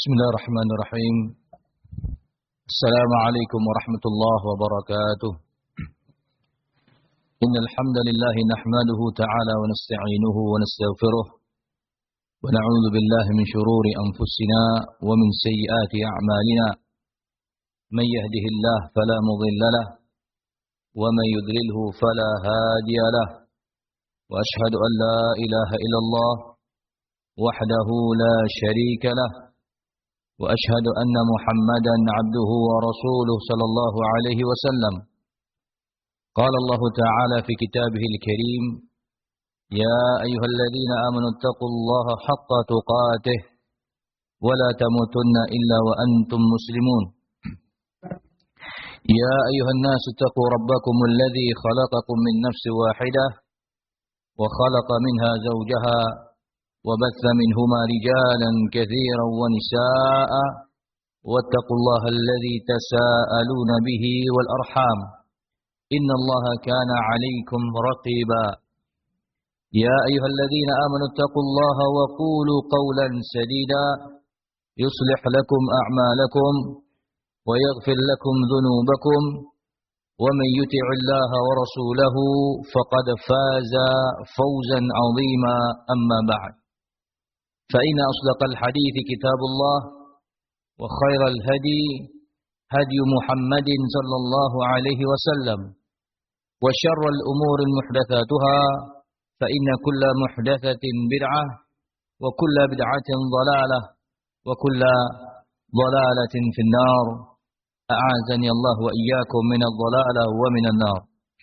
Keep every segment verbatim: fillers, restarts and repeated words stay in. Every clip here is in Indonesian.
Bismillahirrahmanirrahim. Assalamualaikum warahmatullahi wabarakatuh. Innal hamdalillah nahmaduhu ta'ala wa nasta'inuhu wa nastaghfiruh wa na'udzu billahi min shururi anfusina wa min sayyiati a'malina. Man yahdihillahu fala mudilla lahu wa man yudlilhu fala hadiya lahu. Wa ashhadu an la ilaha illallah wahdahu la syarika lahu. وأشهد أن محمدا عبده ورسوله صلى الله عليه وسلم. قال الله تعالى في كتابه الكريم: يا أيها الذين آمنوا اتقوا الله حق تقاته ولا تموتن إلا وأنتم مسلمون. يا أيها الناس اتقوا ربكم الذي خلقكم من نفس واحدة وخلق منها زوجها وبث منهما رجالا كثيرا ونساء واتقوا الله الذي تساءلون به والأرحام إن الله كان عليكم رقيبا. يا أيها الذين آمنوا اتقوا الله وقولوا قولا سديدا يصلح لكم أعمالكم ويغفر لكم ذنوبكم ومن يطع الله ورسوله فقد فاز فوزا عظيما. أما بعد، فإن أصدق الحديث كتاب الله وخير الهدي هدي محمد صلى الله عليه وسلم وشر الأمور محدثاتها فإن كل محدثة بدعة وكل بدعة ضلالة وكل ضلالة في النار. أعاذني الله وإياكم من الضلالة ومن النار.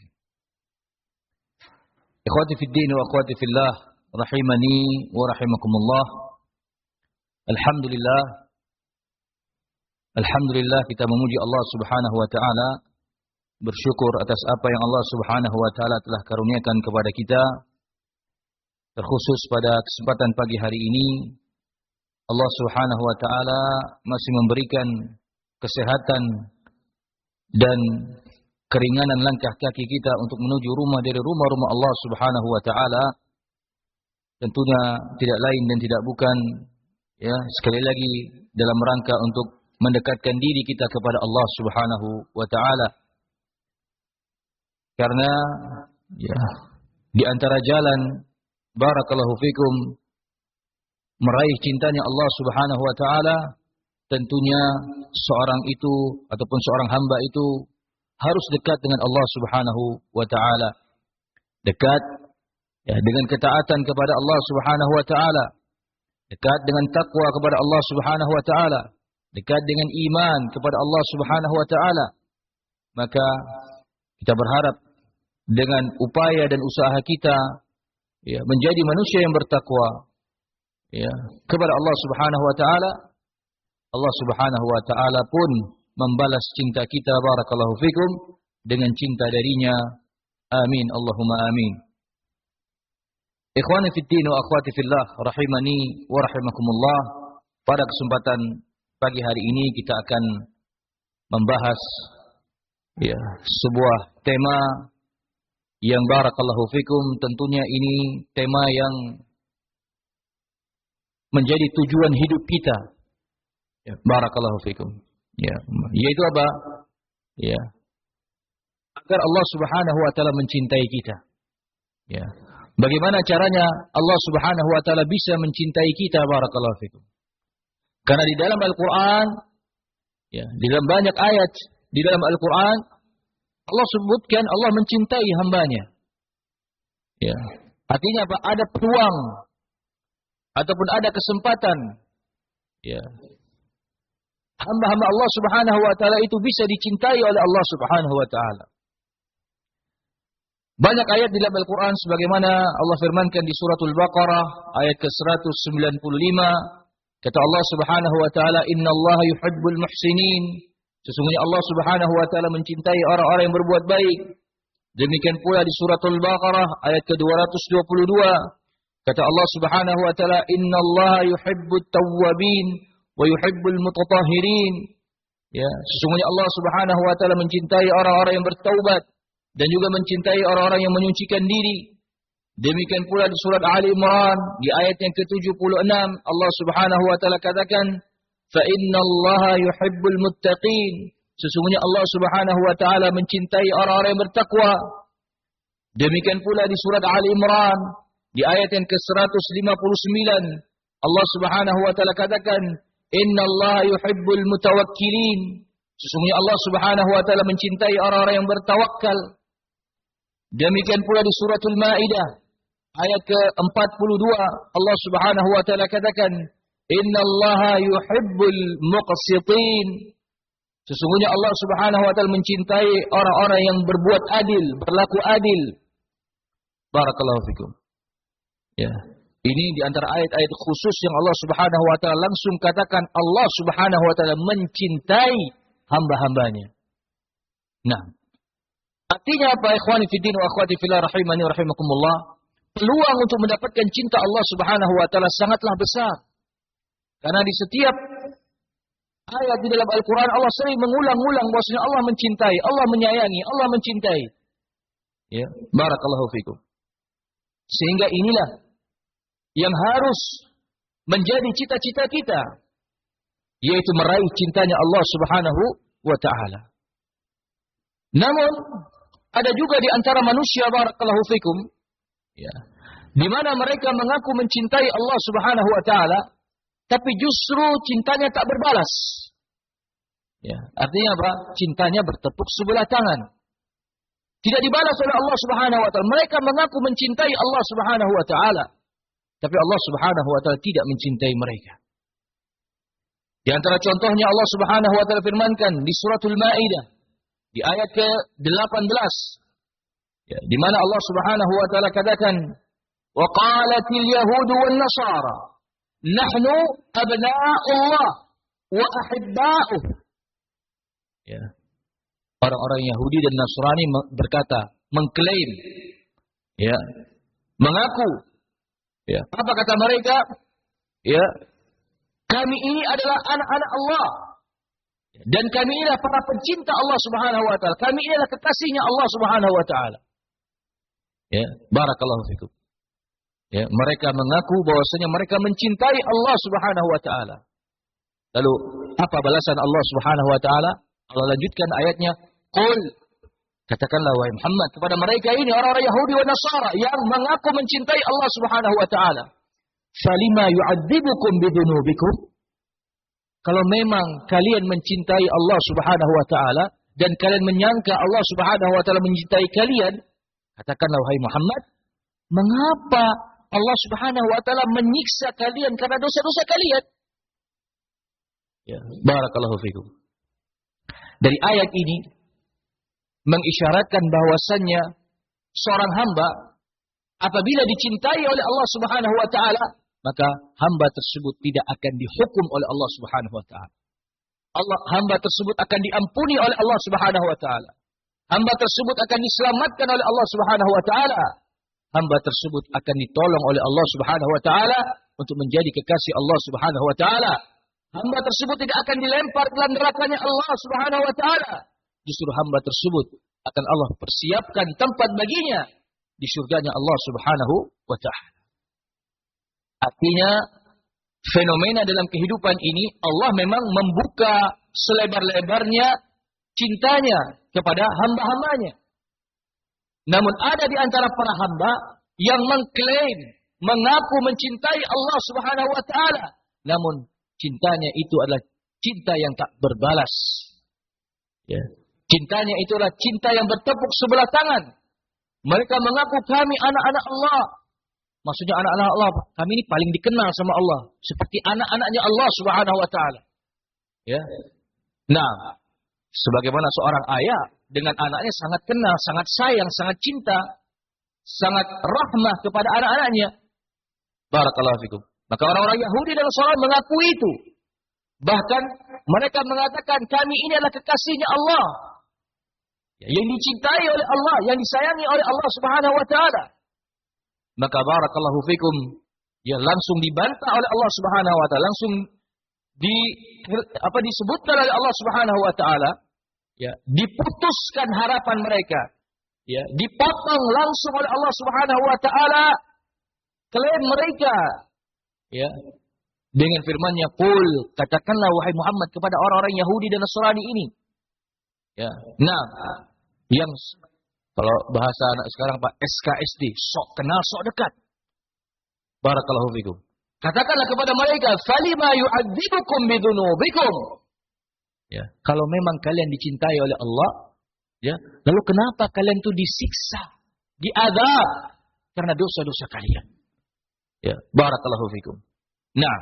إخوتي في الدين وأخواتي في الله rahimani wa rahimakumullah. Alhamdulillah Alhamdulillah kita memuji Allah Subhanahu wa taala, bersyukur atas apa yang Allah Subhanahu wa taala telah karuniakan kepada kita. Terkhusus pada kesempatan pagi hari ini, Allah Subhanahu wa taala masih memberikan kesehatan dan keringanan langkah kaki kita untuk menuju rumah dari rumah-rumah Allah Subhanahu wa taala. Tentunya tidak lain dan tidak bukan, ya, sekali lagi dalam rangka untuk mendekatkan diri kita kepada Allah Subhanahu wa taala. Karena ya, di antara jalan barakallahu fikum meraih cintanya Allah Subhanahu wa taala, tentunya seorang itu ataupun seorang hamba itu harus dekat dengan Allah Subhanahu wa taala. Dekat ya, dengan ketaatan kepada Allah Subhanahu wa taala, dekat dengan takwa kepada Allah Subhanahu wa taala, dekat dengan iman kepada Allah Subhanahu wa taala. Maka kita berharap dengan upaya dan usaha kita ya, menjadi manusia yang bertakwa ya, kepada Allah Subhanahu wa taala, Allah Subhanahu wa taala pun membalas cinta kita barakallahu fikum dengan cinta darinya. Amin Allahumma amin. Ikhwani fiddin wa akhwati fillah rahimani wa rahimakumullah. Pada kesempatan pagi hari ini kita akan membahas ya, sebuah tema yang barakallahu fikum, tentunya ini tema yang menjadi tujuan hidup kita. Ya, barakallahu fikum. Ya, yaitu apa? Ya, agar Allah Subhanahu wa taala mencintai kita. Ya. Bagaimana caranya Allah Subhanahu wa taala bisa mencintai kita barakallahu fikum? Karena di dalam Al-Qur'an ya, di dalam banyak ayat di dalam Al-Qur'an Allah sebutkan Allah mencintai hambanya. Ya. Artinya apa? Ada peluang ataupun ada kesempatan ya, hamba-hamba Allah Subhanahu wa taala itu bisa dicintai oleh Allah Subhanahu wa taala. Banyak ayat di dalam Al-Quran sebagaimana Allah firmankan di suratul Baqarah ayat ke seratus sembilan puluh lima. Kata Allah Subhanahu wa taala, "Innallaha yuhibbul muhsinin." Sesungguhnya Allah Subhanahu wa taala mencintai orang-orang yang berbuat baik. Demikian pula di suratul Baqarah ayat ke dua ratus dua puluh dua. Kata Allah Subhanahu wa taala, "Innallaha yuhibbut tawwabin wa yuhibbul mutatahhirin." Ya, sesungguhnya Allah Subhanahu wa taala mencintai orang-orang yang bertaubat dan juga mencintai orang-orang yang menyucikan diri. Demikian pula di surat Ali Imran di ayat yang ke tujuh puluh enam Allah Subhanahu wa taala katakan, fa innallaha yuhibbul muttaqin. Sesungguhnya Allah Subhanahu wa taala mencintai orang-orang yang bertakwa. Demikian pula di surat Ali Imran di ayat yang ke seratus lima puluh sembilan Allah Subhanahu wa taala katakan, innallaha yuhibbul mutawakkilin. Sesungguhnya Allah Subhanahu wa taala mencintai orang-orang yang bertawakal. Demikian pula di suratul Maidah ayat ke empat puluh dua Allah Subhanahu wa taala katakan, innallaha yuhibbul muqsitin. Sesungguhnya Allah Subhanahu wa taala mencintai orang-orang yang berbuat adil, berlaku adil. Barakallahu fikum. Ya. Ini di antara ayat-ayat khusus yang Allah Subhanahu wa taala langsung katakan Allah Subhanahu wa taala mencintai hamba-hambanya. Nah, artinya apa, ikhwani fiddin wa akhwati fillah rahimani wa rahimakumullah? Peluang untuk mendapatkan cinta Allah Subhanahu wa taala sangatlah besar. Karena di setiap ayat di dalam Al-Quran Allah sering mengulang-ulang bahwasanya Allah mencintai, Allah menyayangi, Allah mencintai. Ya, barakallahu fikum. Sehingga inilah yang harus menjadi cita-cita kita, yaitu meraih cintanya Allah Subhanahu wa taala. Namun ada juga di antara manusia, barakallahu fikum, ya, di mana mereka mengaku mencintai Allah Subhanahu wa taala, tapi justru cintanya tak berbalas. Ya, artinya apa? Cintanya bertepuk sebelah tangan. Tidak dibalas oleh Allah Subhanahu wa taala. Mereka mengaku mencintai Allah Subhanahu wa taala, tapi Allah Subhanahu wa taala tidak mencintai mereka. Di antara contohnya Allah Subhanahu wa taala firmankan di suratul Maidah di ayat ke delapan belas, ya, di mana Allah Subhanahu wa taala katakan, "Wa qalatil yahudu wan nasara nahnu abna'ullah wa ahibba'uh." Ya. Orang-orang Yahudi dan Nasrani berkata, mengklaim, ya, mengaku, ya, apa kata mereka? Ya, kami ini adalah anak-anak Allah, dan kami inilah para pencinta Allah Subhanahu wa taala. Kami inilah kekasihnya Allah Subhanahu wa taala. Ya, barakallahu fikum. Ya, mereka mengaku bahwasanya mereka mencintai Allah Subhanahu wa taala. Lalu apa balasan Allah Subhanahu wa taala? Allah lanjutkan ayatnya, qul, katakanlah wahai Muhammad kepada mereka ini orang-orang Yahudi dan Nasara yang mengaku mencintai Allah Subhanahu wa taala, falima yu'adzibukum bidzunubikum? Kalau memang kalian mencintai Allah Subhanahu wa taala dan kalian menyangka Allah Subhanahu wa taala mencintai kalian, katakanlah wahai Muhammad, mengapa Allah Subhanahu wa taala menyiksa kalian karena dosa-dosa kalian? Ya, barakallahu fikum. Dari ayat ini mengisyaratkan bahwasannya seorang hamba apabila dicintai oleh Allah Subhanahu wa taala, maka hamba tersebut tidak akan dihukum oleh Allah Subhanahu wa taala. Allah hamba tersebut akan diampuni oleh Allah Subhanahu wa taala. Hamba tersebut akan diselamatkan oleh Allah Subhanahu wa taala. Hamba tersebut akan ditolong oleh Allah Subhanahu wa taala untuk menjadi kekasih Allah Subhanahu wa taala. Hamba tersebut tidak akan dilempar ke dalam nerakanya Allah Subhanahu wa taala. Justru hamba tersebut akan Allah persiapkan tempat baginya di surganya Allah Subhanahu wa taala. Artinya fenomena dalam kehidupan ini Allah memang membuka selebar-lebarnya cintanya kepada hamba-hambanya. Namun ada di antara para hamba yang mengklaim, mengaku mencintai Allah Subhanahu wa taala, namun cintanya itu adalah cinta yang tak berbalas. Ya. Cintanya itu adalah cinta yang bertepuk sebelah tangan. Mereka mengaku kami anak-anak Allah. Maksudnya anak-anak Allah, kami ini paling dikenal sama Allah, seperti anak-anaknya Allah Subhanahu wa taala. Ya. Nah, sebagaimana seorang ayah dengan anaknya sangat kenal, sangat sayang, sangat cinta, sangat rahmah kepada anak-anaknya. Barakallahu fikum. Maka orang-orang Yahudi dan Nasrani mengakui itu. Bahkan mereka mengatakan kami ini adalah kekasihnya Allah, yang dicintai oleh Allah, yang disayangi oleh Allah Subhanahu wa taala. Maka barakallahu fikum, ya langsung dibantah oleh Allah Subhanahu wa taala, langsung di apa disebutkan oleh Allah Subhanahu wa taala, ya, diputuskan harapan mereka, ya, dipotong langsung oleh Allah Subhanahu wa taala klaim mereka, ya, dengan firman-Nya, "Qul," katakanlah wahai Muhammad kepada orang-orang Yahudi dan Nasrani ini. Ya. Nah, yang kalau bahasa anak sekarang Pak S K S D, sok kenal sok dekat. Barakallahu fikum. Katakanlah kepada mereka, "Falima yu'adzibukum bidzunubikum." Ya, kalau memang kalian dicintai oleh Allah, ya, lalu kenapa kalian itu disiksa, diazab karena dosa-dosa kalian? Ya, barakallahu fikum. Nah,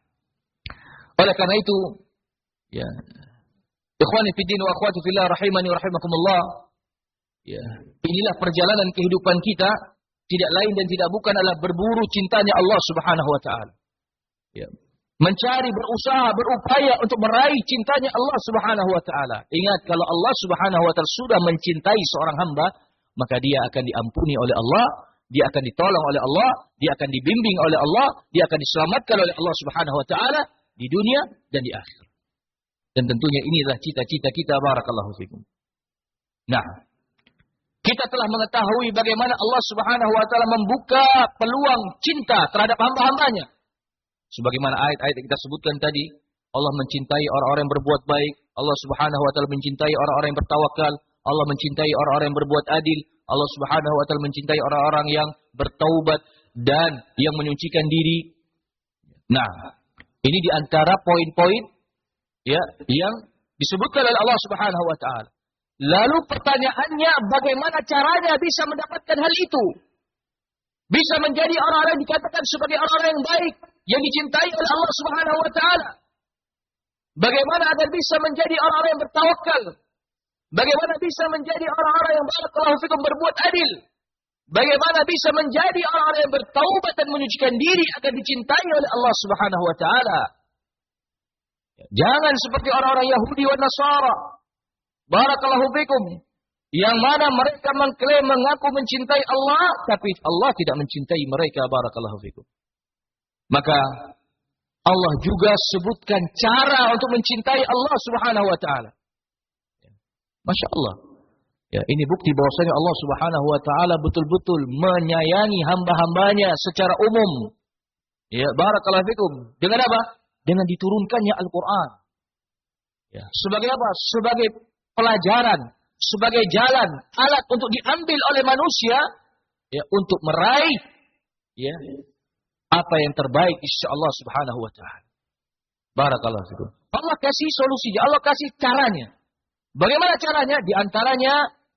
oleh karena itu, ya, ikhwani fid din wa akhwati fillah rahimani wa rahimakumullah, ya, inilah perjalanan kehidupan kita, tidak lain dan tidak bukan adalah berburu cintanya Allah Subhanahu wa taala. Ya. Mencari, berusaha, berupaya untuk meraih cintanya Allah Subhanahu wa taala. Ingat, kalau Allah Subhanahu wa taala sudah mencintai seorang hamba, maka dia akan diampuni oleh Allah, dia akan ditolong oleh Allah, dia akan dibimbing oleh Allah, dia akan diselamatkan oleh Allah Subhanahu wa taala di dunia dan di akhirat. Dan tentunya inilah cita-cita kita, barakallahu fikum. Nah, kita telah mengetahui bagaimana Allah Subhanahu wa taala membuka peluang cinta terhadap hamba-hambanya. Sebagaimana ayat-ayat yang kita sebutkan tadi, Allah mencintai orang-orang yang berbuat baik, Allah Subhanahu wa taala mencintai orang-orang yang bertawakal, Allah mencintai orang-orang yang berbuat adil, Allah Subhanahu wa taala mencintai orang-orang yang bertaubat dan yang menyucikan diri. Nah, ini di antara poin-poin ya yang disebutkan oleh Allah Subhanahu wa taala. Lalu pertanyaannya, bagaimana caranya bisa mendapatkan hal itu? Bisa menjadi orang-orang yang dikatakan sebagai orang-orang yang baik, yang dicintai oleh Allah Subhanahu wa taala. Bagaimana agar bisa menjadi orang-orang yang bertawakal? Bagaimana bisa menjadi orang-orang yang barakallahu fikum berbuat adil? Bagaimana bisa menjadi orang-orang yang bertaubat dan menyucikan diri agar dicintai oleh Allah Subhanahu wa taala? Jangan seperti orang-orang Yahudi dan Nasara. Barakallahu fikum. Yang mana mereka mengklaim mengaku mencintai Allah, tapi Allah tidak mencintai mereka, barakallahu fikum. Maka Allah juga sebutkan cara untuk mencintai Allah Subhanahu wa taala. Masya Allah. Ya, ini bukti bahwasanya Allah Subhanahu wa taala betul-betul menyayangi hamba-hambanya secara umum. Ya, barakallahu fikum. Dengan apa? Dengan diturunkannya Al-Qur'an. Ya, sebagai apa? Sebagai pelajaran, sebagai jalan, alat untuk diambil oleh manusia ya untuk meraih ya apa yang terbaik insyaallah Subhanahu wa taala. Barakallahu fikum. Allah kasih solusinya, Allah kasih caranya. Bagaimana caranya? Di antaranya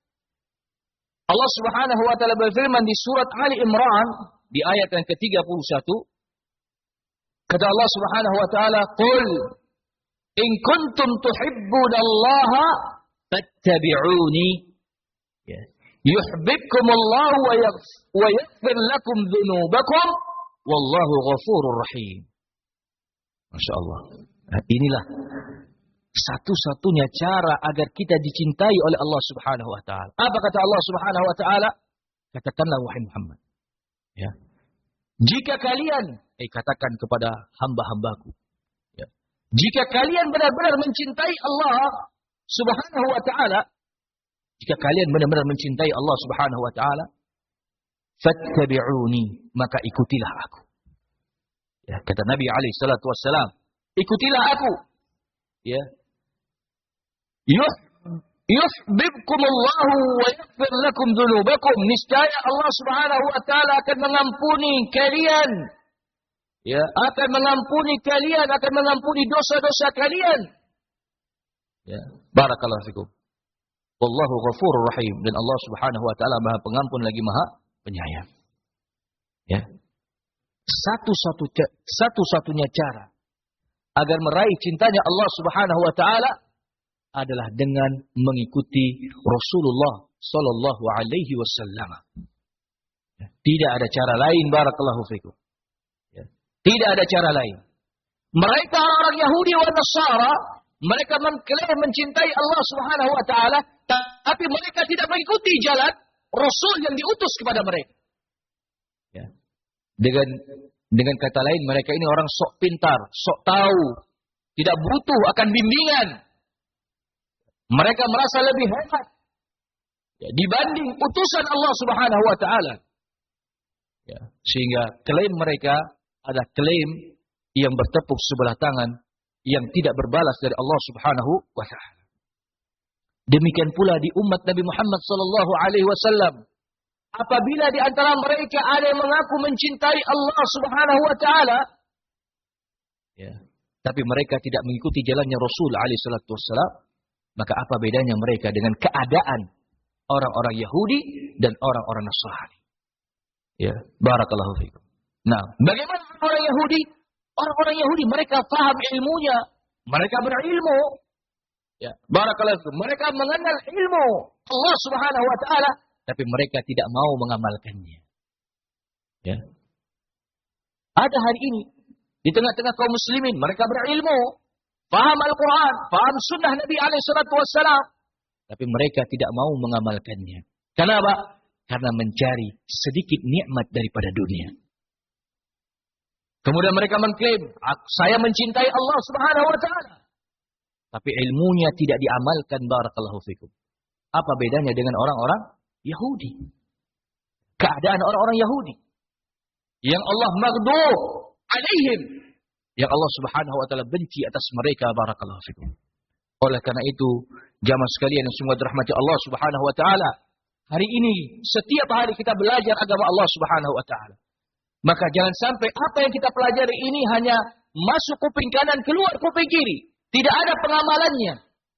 Allah Subhanahu wa taala berfirman di surat Ali Imran di ayat yang ke tiga puluh satu. Kata Allah Subhanahu wa taala, "Qul in kuntum tuhibbunallaha fattabi'uni ya yuhibbukumullahu wa yaghfir lakum dzunubakum wallahu ghafurur rahim." Masya Allah. Nah, inilah satu-satunya cara agar kita dicintai oleh Allah Subhanahu wa taala. Apa kata Allah Subhanahu wa taala? Katakanlah wahai Muhammad, ya. Jika kalian eh katakan kepada hamba-hambaku, ya. Jika kalian benar-benar mencintai Allah Subhanahu wa taala, jika kalian benar-benar mencintai Allah Subhanahu wa taala, fattabi'uni, maka ikutilah aku. Ya, kata Nabi alaihi salatu wassalam, ikutilah aku. Ya. Yuhibbukumullahu wa yaghfir lakum dzunubakum. Niscaya Allah Subhanahu wa taala akan mengampuni kalian. Ya, akan mengampuni kalian, akan mengampuni dosa-dosa kalian. Ya, barakallahu fikum. Wallahu ghafurur rahim, dan Allah Subhanahu wa taala Maha Pengampun lagi Maha Penyayang. Ya. Satu-satu satu-satunya cara agar meraih cintanya Allah Subhanahu wa taala adalah dengan mengikuti Rasulullah sallallahu alaihi wasallam. Tidak ada cara lain, barakallahu fikum. Ya. Tidak ada cara lain. Mereka orang Yahudi dan Nasara, mereka mengklaim mencintai Allah Subhanahu wa taala, tapi mereka tidak mengikuti jalan Rasul yang diutus kepada mereka. Ya. Dengan dengan kata lain, mereka ini orang sok pintar, sok tahu, tidak butuh akan bimbingan. Mereka merasa lebih hebat ya, dibanding utusan Allah Subhanahu wa taala. Ya, sehingga klaim mereka adalah klaim yang bertepuk sebelah tangan, yang tidak berbalas dari Allah Subhanahu wa taala. Demikian pula di umat Nabi Muhammad sallallahu alaihi wasallam. Apabila di antara mereka ada yang mengaku mencintai Allah Subhanahu wa taala, ya, tapi mereka tidak mengikuti jalannya Rasul alaihi salatu wassalam, maka apa bedanya mereka dengan keadaan orang-orang Yahudi dan orang-orang Nasrani? Ya, barakallahu fikum. Nah, bagaimana orang Yahudi? Orang-orang Yahudi mereka paham ilmunya, mereka berilmu. Ya, barakallahu fikum. Mereka mengenal ilmu Allah Subhanahu wa taala, tapi mereka tidak mau mengamalkannya. Ya. Ada hari ini di tengah-tengah kaum muslimin, mereka berilmu, paham Al-Quran, paham sunnah Nabi alaihi salatu wassalam, tapi mereka tidak mau mengamalkannya. Kenapa? Karena mencari sedikit nikmat daripada dunia. Kemudian mereka mengklaim, saya mencintai Allah Subhanahu wa taala, tapi ilmunya tidak diamalkan, barakallahu fikum. Apa bedanya dengan orang-orang Yahudi? Keadaan orang-orang Yahudi yang Allah maghdub alaihim, yang Allah Subhanahu wa taala benci atas mereka, barakallahu fikum. Oleh karena itu, jamaah sekalian yang semua dirahmati Allah Subhanahu wa taala, hari ini setiap hari kita belajar agama Allah Subhanahu wa taala. Maka jangan sampai apa yang kita pelajari ini hanya masuk kuping kanan, keluar kuping kiri. Tidak ada pengamalannya.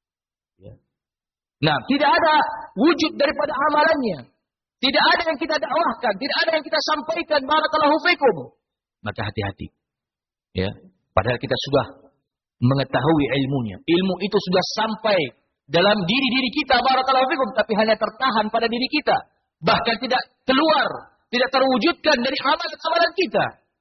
Nah, tidak ada wujud daripada amalannya. Tidak ada yang kita dakwahkan, tidak ada yang kita sampaikan, barakallahu fikum. Maka hati-hati. Ya, padahal kita sudah mengetahui ilmunya. Ilmu itu sudah sampai dalam diri-diri kita, barakallahu fikum, tapi hanya tertahan pada diri kita. Bahkan tidak keluar, tidak terwujudkan dari amalan-amalan kita.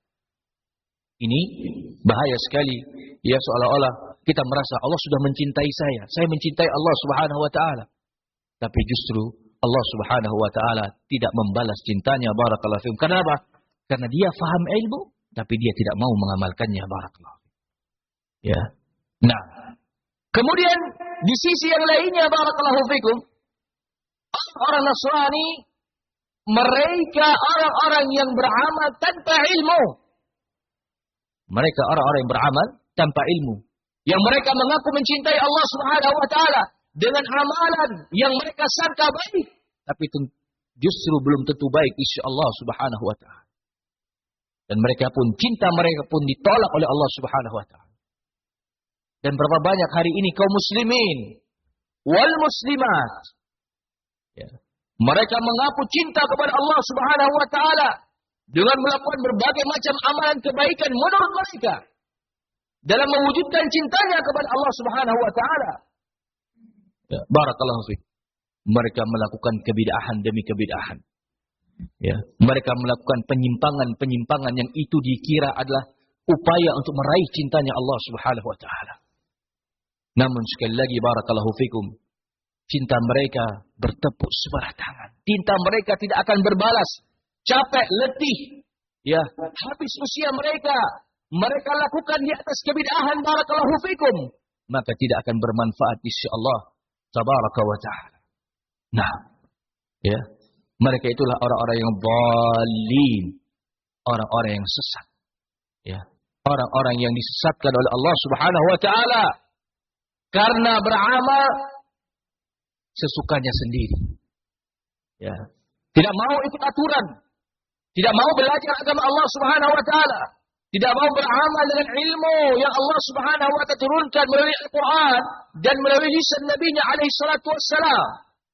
Ini bahaya sekali. Ya, seolah-olah kita merasa Allah sudah mencintai saya. Saya mencintai Allah Subhanahu wa taala. Tapi justru Allah Subhanahu wa taala tidak membalas cintanya, barakallahu fikum. Kenapa? Karena dia faham ilmu, tapi dia tidak mau mengamalkannya, barakallahu. Ya. Nah, kemudian di sisi yang lainnya, barakallahu fikum, orang Nasrani, mereka orang-orang yang beramal tanpa ilmu. Mereka orang-orang yang beramal tanpa ilmu. Yang mereka mengaku mencintai Allah Subhanahu wa taala dengan amalan yang mereka sangka baik, tapi justru belum tentu baik insya Allah Subhanahu wa taala. Dan mereka pun, cinta mereka pun ditolak oleh Allah Subhanahu wa taala. Dan berapa banyak hari ini kaum muslimin wal muslimat, ya, mereka mengaku cinta kepada Allah Subhanahu wa taala dengan melakukan berbagai macam amalan kebaikan menurut mereka dalam mewujudkan cintanya kepada Allah Subhanahu wa taala. Ya, barakallahu fiik. Mereka melakukan kebid'ahan demi kebid'ahan. Ya, mereka melakukan penyimpangan-penyimpangan yang itu dikira adalah upaya untuk meraih cintanya Allah Subhanahu wa taala. Namun sekali lagi, barakallahu fikum, cinta mereka bertepuk sebelah tangan. Cinta mereka tidak akan berbalas. Capek, letih, ya, habis usia mereka, mereka lakukan di atas kebid'ahan, barakallahu fikum, maka tidak akan bermanfaat insyaallah tabaraka wa taala. Nah, ya, mereka itulah orang-orang yang dhalin, orang-orang yang sesat, ya, orang-orang yang disesatkan oleh Allah Subhanahu wa taala karena beramal sesukanya sendiri. Ya, tidak mau ikut aturan, tidak mau belajar agama Allah Subhanahu wa taala, tidak mau beramal dengan ilmu yang Allah Subhanahu wa taala turunkan melalui Al-Quran dan melalui lisan Nabi-Nya alaihi salatu wassalam.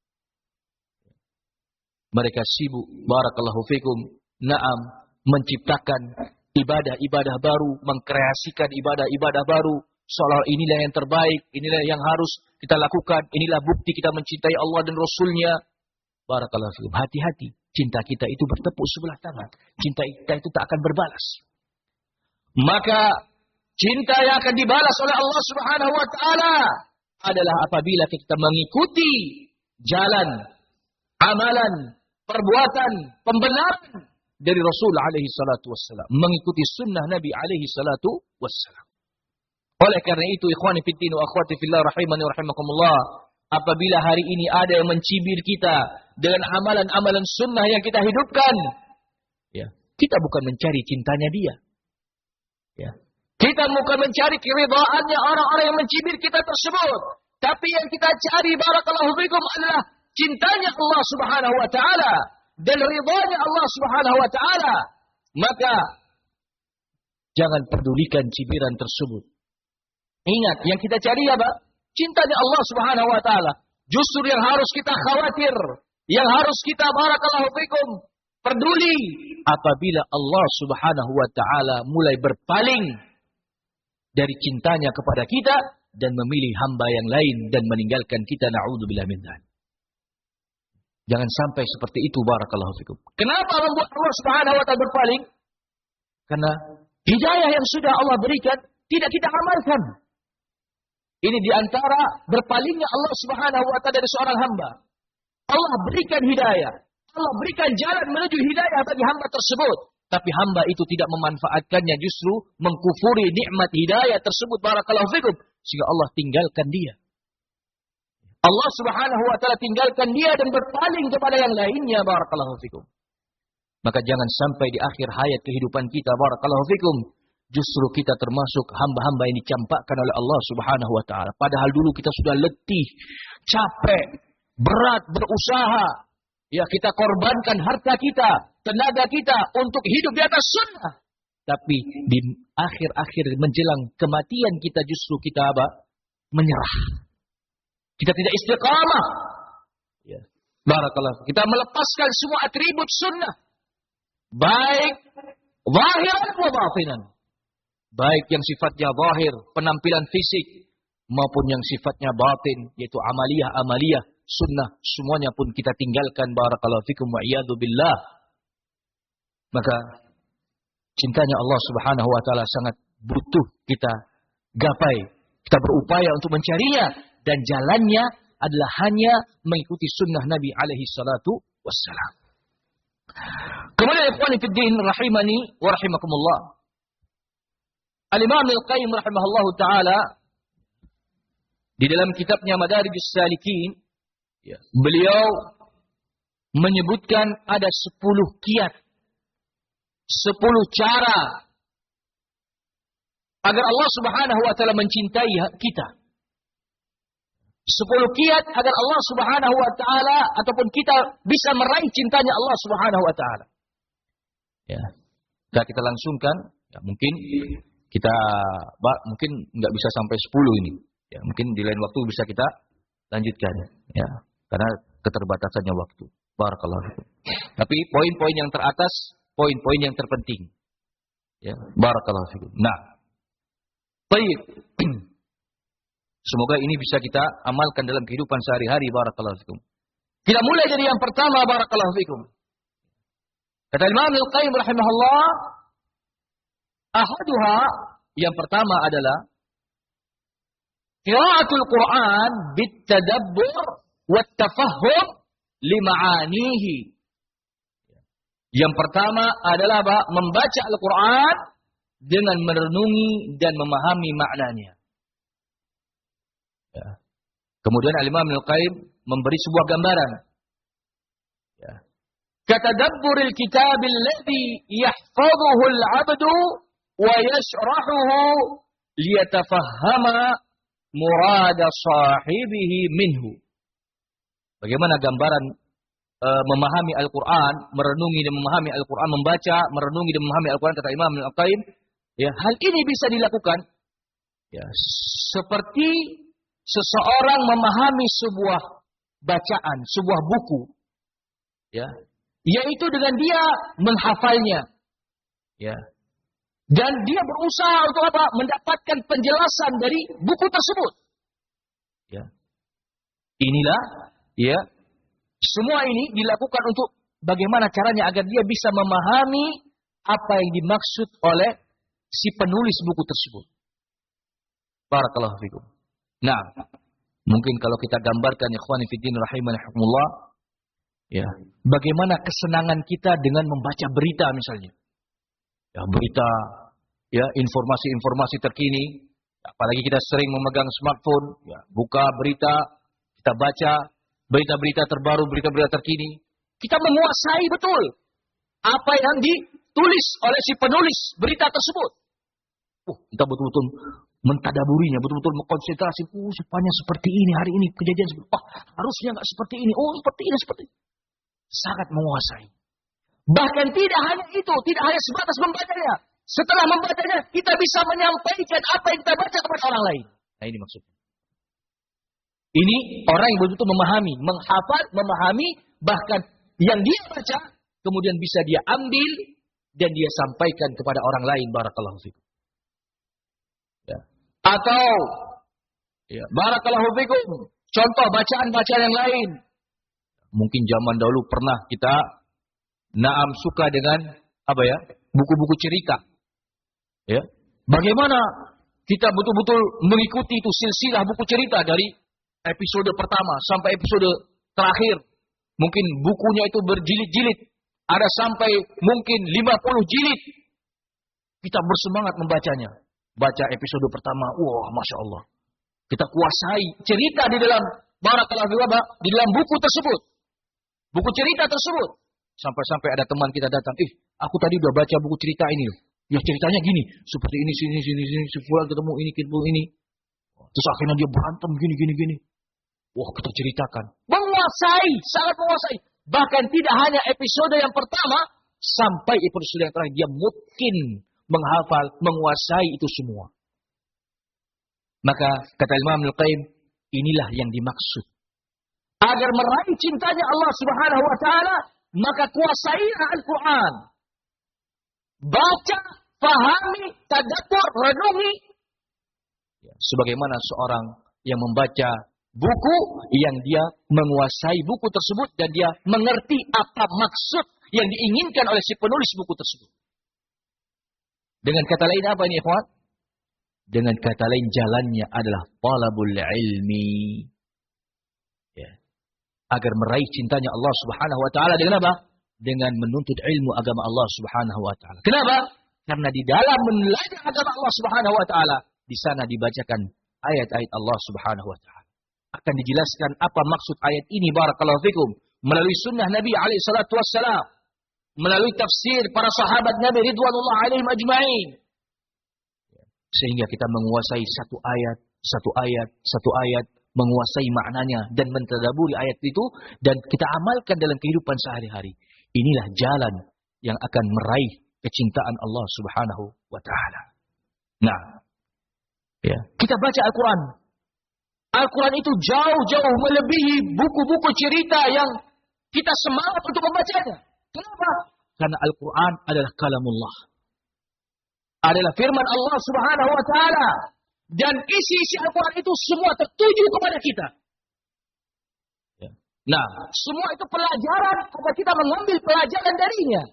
Mereka sibuk, barakallahu fikum, na'am, menciptakan ibadah-ibadah baru, mengkreasikan ibadah-ibadah baru, seolah inilah yang terbaik, inilah yang harus kita lakukan, inilah bukti kita mencintai Allah dan Rasul-Nya. Barakallahu fikum. Hati-hati, cinta kita itu bertepuk sebelah tangan. Cinta kita itu tak akan berbalas. Maka cinta yang akan dibalas oleh Allah Subhanahu wa taala adalah apabila kita mengikuti jalan, amalan, perbuatan, pembenaran dari Rasul alaihi salatu wassalam, mengikuti sunnah Nabi alaihi salatu wassalam. Oleh karena itu, ikhwani fiddin wa akhwati fillah rahimani wa rahimakumullah, apabila hari ini ada yang mencibir kita dengan amalan-amalan sunnah yang kita hidupkan, ya, kita bukan mencari cintanya dia. Ya. Kita bukan mencari keridhaannya orang-orang yang mencibir kita tersebut. Tapi yang kita cari barakallahu fikum adalah cintanya Allah Subhanahu wa taala dan ridhanya Allah Subhanahu wa taala. Maka jangan pedulikan cibiran tersebut. Ingat, yang kita cari apa? Cintanya Allah Subhanahu wa taala. Justru yang harus kita khawatir, yang harus kita barakallahu fikum peduli apabila Allah Subhanahu wa taala mulai berpaling dari cintanya kepada kita dan memilih hamba yang lain dan meninggalkan kita, na'udzubillah min dzalik. Jangan sampai seperti itu barakallahu fikum. Kenapa membuat Allah Subhanahu wa taala berpaling? Karena hidayah yang sudah Allah berikan tidak kita amalkan. Ini diantara berpalingnya Allah Subhanahu wa taala dari seorang hamba. Allah berikan hidayah, Allah berikan jalan menuju hidayah bagi hamba tersebut, tapi hamba itu tidak memanfaatkannya, justru mengkufuri nikmat hidayah tersebut barakallahu fikum, sehingga Allah tinggalkan dia. Allah Subhanahu wa taala tinggalkan dia dan berpaling kepada yang lainnya barakallahu fikum. Maka jangan sampai di akhir hayat kehidupan kita barakallahu fikum justru kita termasuk hamba-hamba yang dicampakkan oleh Allah Subhanahu wa taala. Padahal dulu kita sudah letih, capek, berat berusaha. Ya, kita korbankan harta kita, tenaga kita untuk hidup di atas sunnah. Tapi di akhir-akhir menjelang kematian kita justru kita apa? Menyerah. Kita tidak istiqamah. Ya. Barakallah. Kita melepaskan semua atribut sunnah. Baik zahiran wa batinan. Baik yang sifatnya zahir, penampilan fisik, maupun yang sifatnya batin, yaitu amaliyah-amaliyah, sunnah, semuanya pun kita tinggalkan barakallahu fikum wa iyadu billah. Maka cintanya Allah Subhanahu wa taala sangat butuh kita gapai. Kita berupaya untuk mencarinya. Dan jalannya adalah hanya mengikuti sunnah Nabi alaihi salatu wassalam. Kemudian ikhwani fiddin rahimani wa rahimakumullah. Al-Imam Al-Qayyim rahimahullah ta'ala di dalam kitabnya Madarijus Salikin, ya, beliau menyebutkan ada sepuluh kiat, sepuluh cara agar Allah Subhanahu wa ta'ala mencintai kita. Sepuluh kiat agar Allah Subhanahu wa ta'ala ataupun kita bisa meraih cintanya Allah Subhanahu wa ta'ala. Ya. Nah, kita langsungkan, ya, mungkin kita mungkin nggak bisa sampai sepuluh ini. Ya, mungkin di lain waktu bisa kita lanjutkan, ya. Karena keterbatasannya waktu. Barakallahu fikum. Tapi poin-poin yang teratas, poin-poin yang terpenting. Ya, barakallahu fikum. Nah, baik. Semoga ini bisa kita amalkan dalam kehidupan sehari-hari barakallahu fikum. Kita mulai dari yang pertama barakallahu fikum. Kata Imam Al-Qayyim rahimahullah, ahaduha, yang pertama adalah qiraatul Quran bitadabbur wat tafahhum lima'anihi. Yang pertama adalah apa? Membaca Al-Quran dengan merenungi dan memahami maknanya. Ya. Kemudian Al-Imam Al-Qayyim memberi sebuah gambaran. Ya. Katadabburil kitabil ladzi yahfazuhu al-'abdu wa yashrahuhu liyatafahhama murada sahibihi minhu. Bagaimana gambaran e, memahami Al-Quran, merenungi dan memahami Al-Quran, membaca, merenungi dan memahami Al-Quran, kata Imam Al-Qayyim. Ya, hal ini bisa dilakukan ya, seperti seseorang memahami sebuah bacaan, sebuah buku, ya, yaitu dengan dia menghafalnya, ya, dan dia berusaha untuk apa? Mendapatkan penjelasan dari buku tersebut. Ya, inilah, ya, semua ini dilakukan untuk bagaimana caranya agar dia bisa memahami apa yang dimaksud oleh si penulis buku tersebut. Barakallahu fikum. Nah, mungkin kalau kita gambarkan ikhwani fiddin rahimanahumullah, ya, bagaimana kesenangan kita dengan membaca berita misalnya. Ya, berita, ya, informasi-informasi terkini, apalagi kita sering memegang smartphone, ya, buka berita, kita baca berita-berita terbaru, berita-berita terkini. Kita menguasai betul apa yang ditulis oleh si penulis berita tersebut. Uh, kita betul-betul mentadaburinya, betul-betul mengkonsentrasi. Oh, rupanya seperti ini hari ini kejadian seperti. Oh, harusnya nggak seperti ini. Oh, seperti ini seperti ini. Sangat menguasai. Bahkan tidak hanya itu, tidak hanya sebatas membacanya. Setelah membacanya, kita bisa menyampaikan apa yang kita baca kepada orang lain. Nah, ini maksudnya. Ini orang yang betul-betul memahami, menghafal, memahami, bahkan yang dia baca, kemudian bisa dia ambil dan dia sampaikan kepada orang lain. Barakallahu fikum. Ya. Atau, ya, barakallahu fikum, contoh bacaan-bacaan yang lain. Mungkin zaman dahulu pernah kita naam suka dengan apa ya? Buku-buku cerita. Ya. Bagaimana kita betul-betul mengikuti itu silsilah buku cerita dari episode pertama sampai episode terakhir. Mungkin bukunya itu berjilid-jilid. Ada sampai mungkin lima puluh jilid. Kita bersemangat membacanya. Baca episode pertama. Wah, Masya Allah. Kita kuasai cerita di dalam barakallahu fikum, di dalam buku tersebut. Buku cerita tersebut. Sampai-sampai ada teman kita datang. Eh, aku tadi udah baca buku cerita ini loh. Ya ceritanya gini. Seperti ini, sini, sini, sini. Si fulan ketemu ini, ketemu ini. Terus akhirnya dia berantem gini, gini, gini. Wah, kita ceritakan. Menguasai, sangat menguasai. Bahkan tidak hanya episode yang pertama, sampai episode yang terakhir. Dia mungkin menghafal, menguasai itu semua. Maka, kata Imam Al-Qayyim, inilah yang dimaksud. Agar meraih cintanya Allah Subhanahu wa Ta'ala, maka kuasailah Al-Quran. Baca, fahami, tadabbur, renungi. Ya, sebagaimana seorang yang membaca buku yang dia menguasai buku tersebut dan dia mengerti apa maksud yang diinginkan oleh si penulis buku tersebut. Dengan kata lain apa ini, ikhwan? Dengan kata lain jalannya adalah talabul ilmi. Ya. Agar meraih cintanya Allah Subhanahu wa Ta'ala dengan apa? Dengan menuntut ilmu agama Allah Subhanahu wa Ta'ala. Kenapa? Karena di dalam belajar agama Allah Subhanahu wa Ta'ala, di sana dibacakan ayat-ayat Allah Subhanahu wa Ta'ala. Akan dijelaskan apa maksud ayat ini, barakallahu fikum, melalui sunnah Nabi alaihi salatu wassalam, melalui tafsir para sahabat Nabi ridwanullah alaihim ajma'in. Sehingga kita menguasai satu ayat, satu ayat, satu ayat, menguasai maknanya dan mentadaburi ayat itu dan kita amalkan dalam kehidupan sehari-hari. Inilah jalan yang akan meraih kecintaan Allah Subhanahu wa Ta'ala. Nah, ya, kita baca Al-Quran. Al-Quran itu jauh-jauh melebihi buku-buku cerita yang kita semangat untuk membacanya. Kenapa? Karena Al-Quran adalah kalamullah. Adalah firman Allah Subhanahu wa Ta'ala. Dan isi-isi Al-Quran itu semua tertuju kepada kita. Ya. Nah, semua itu pelajaran agar kita mengambil pelajaran darinya.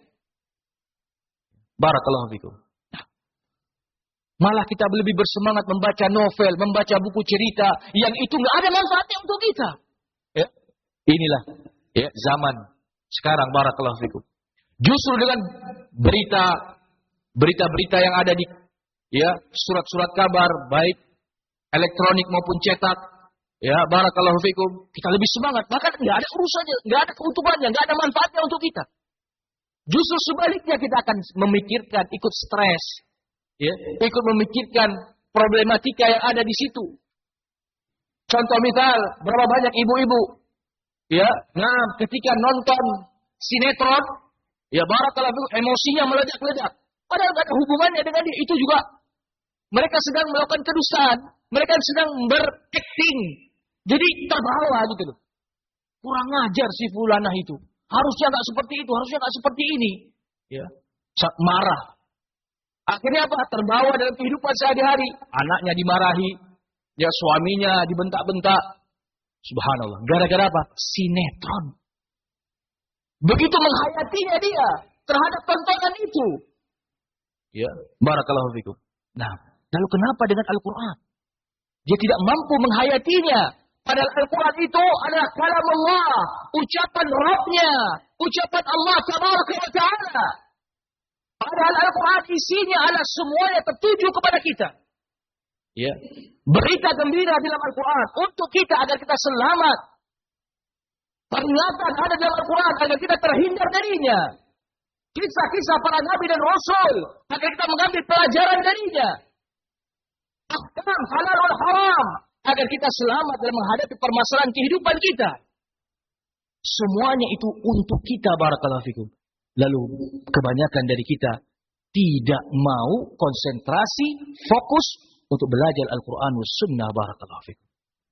Barakallahu fikum. Nah, malah kita lebih bersemangat membaca novel, membaca buku cerita yang itu nggak ada manfaatnya untuk kita. Ya. Inilah ya, zaman sekarang, barakallahu fikum. Justru dengan berita berita-berita yang ada di ya, surat-surat kabar, baik elektronik maupun cetak, ya, barakallahu fikum, kita lebih semangat. Bahkan nggak ada urusannya, nggak ada keuntungannya, nggak ada manfaatnya untuk kita. Justru sebaliknya kita akan memikirkan, ikut stres, ya, ikut memikirkan problematika yang ada di situ. Contoh misal, berapa banyak ibu-ibu, ya, nah, ketika nonton sinetron, ya, barakallahu fikum, emosinya meledak-ledak. Padahal tidak ada hubungannya dengan dia. Itu juga mereka sedang melakukan kedustaan. Mereka sedang berakting. Jadi terbawa gitu loh. Kurang ajar si fulanah itu. Harusnya nggak seperti itu. Harusnya nggak seperti ini. Ya, marah. Akhirnya apa? Terbawa dalam kehidupan sehari-hari. Anaknya dimarahi. Ya, suaminya dibentak-bentak. Subhanallah. Gara-gara apa? Sinetron. Begitu menghayatinya dia terhadap tontonan itu. Ya, barakallahu fikum. Nah, lalu kenapa dengan Al-Quran? Dia tidak mampu menghayatinya. Padahal Al-Quran itu adalah kalam Allah, ucapan Rabbnya, ucapan Allah Tabaraka wa Ta'ala. Padahal Al-Quran isinya adalah semuanya tertuju kepada kita. Ya, berita gembira dalam Al-Quran untuk kita agar kita selamat. Peringatan ada dalam Al-Quran agar kita terhindar darinya. Kisah-kisah para nabi dan rasul agar kita mengambil pelajaran darinya. ahkam halal wal haram, agar kita selamat dalam menghadapi permasalahan kehidupan kita. Semuanya itu untuk kita, barakallahu fikum. Lalu kebanyakan dari kita tidak mau konsentrasi, fokus untuk belajar Al-Quran was sunnah, barakallahu fikum.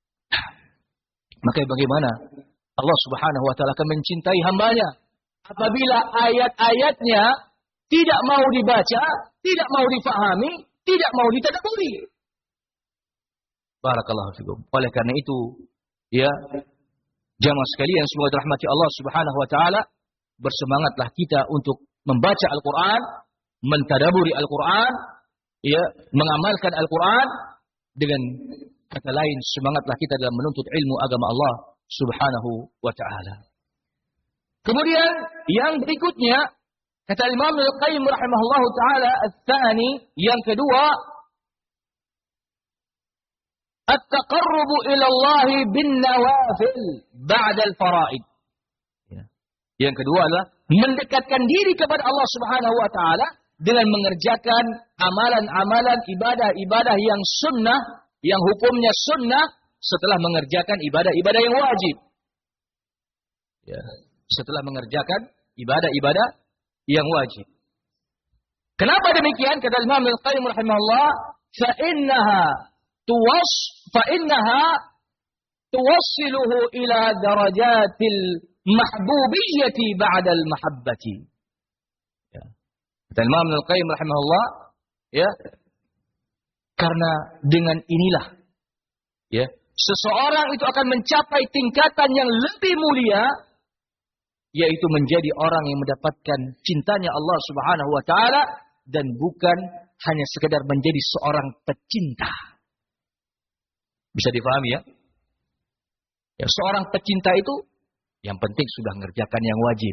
Maka bagaimana Allah Subhanahu wa taala akan mencintai hambanya apabila ayat-ayatnya tidak mau dibaca, tidak mau difahami, tidak mau ditadabburi. Barakallahu fikum. Oleh karena itu, ya, jamaah sekalian semoga dirahmati Allah Subhanahu wa taala, bersemangatlah kita untuk membaca Al-Qur'an, mentadabburi Al-Qur'an, ya, mengamalkan Al-Qur'an. Dengan kata lain, semangatlah kita dalam menuntut ilmu agama Allah Subhanahu wa taala. Kemudian yang berikutnya, kata Imam Al-Qayyim rahimahullahu taala, ats-tsani, yang kedua, at-taqarrubu ila Allah bin nawafil ba'da al-fara'id. Ya. Yang kedua adalah mendekatkan diri kepada Allah Subhanahu wa taala dengan mengerjakan amalan-amalan ibadah-ibadah yang sunnah, yang hukumnya sunnah, setelah mengerjakan ibadah-ibadah yang wajib. Ya. Setelah mengerjakan ibadah-ibadah yang wajib. Kenapa demikian? Kata Imam Al-Qayyim rahimahullah, fa innaha tuwas fa innaha tuwassiluhu ila darajatil mahbubiyyati ba'da al-mahabbati. Ya. Kata Imam Al-Qayyim rahimahullah, ya, karena dengan inilah, ya, seseorang itu akan mencapai tingkatan yang lebih mulia, yaitu menjadi orang yang mendapatkan cintanya Allah Subhanahu wa taala dan bukan hanya sekedar menjadi seorang pecinta. Bisa difahami ya? Ya, seorang pecinta itu yang penting sudah mengerjakan yang wajib.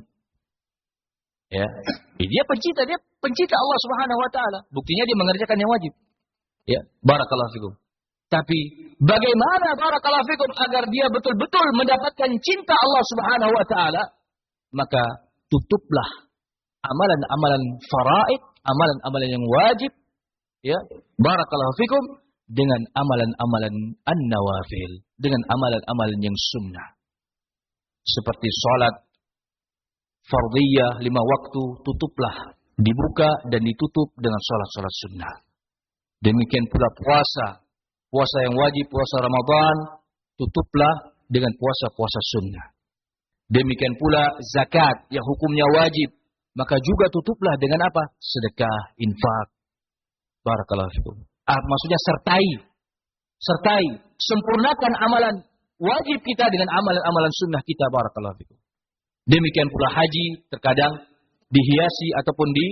Ya, dia pencinta, dia pencinta Allah Subhanahu wa taala. Buktinya dia mengerjakan yang wajib. Ya, barakallahu fikum. Tapi bagaimana barakallahu fikum agar dia betul-betul mendapatkan cinta Allah Subhanahu wa taala? Maka tutuplah amalan-amalan faraid, amalan-amalan yang wajib, ya, barakallahu fikum, dengan amalan-amalan an-nawafil, dengan amalan-amalan yang sunnah. Seperti salat fardhiyah lima waktu, tutuplah, dibuka dan ditutup dengan salat-salat sunnah. Demikian pula puasa, puasa yang wajib, puasa Ramadan, tutuplah dengan puasa-puasa sunnah. Demikian pula zakat yang hukumnya wajib, maka juga tutuplah dengan apa? Sedekah, infak. Barakallahu fikum. Ah, maksudnya sertai, sertai, sempurnakan amalan wajib kita dengan amalan-amalan sunnah kita. Barakallahu fikum. Demikian pula haji terkadang dihiasi ataupun di,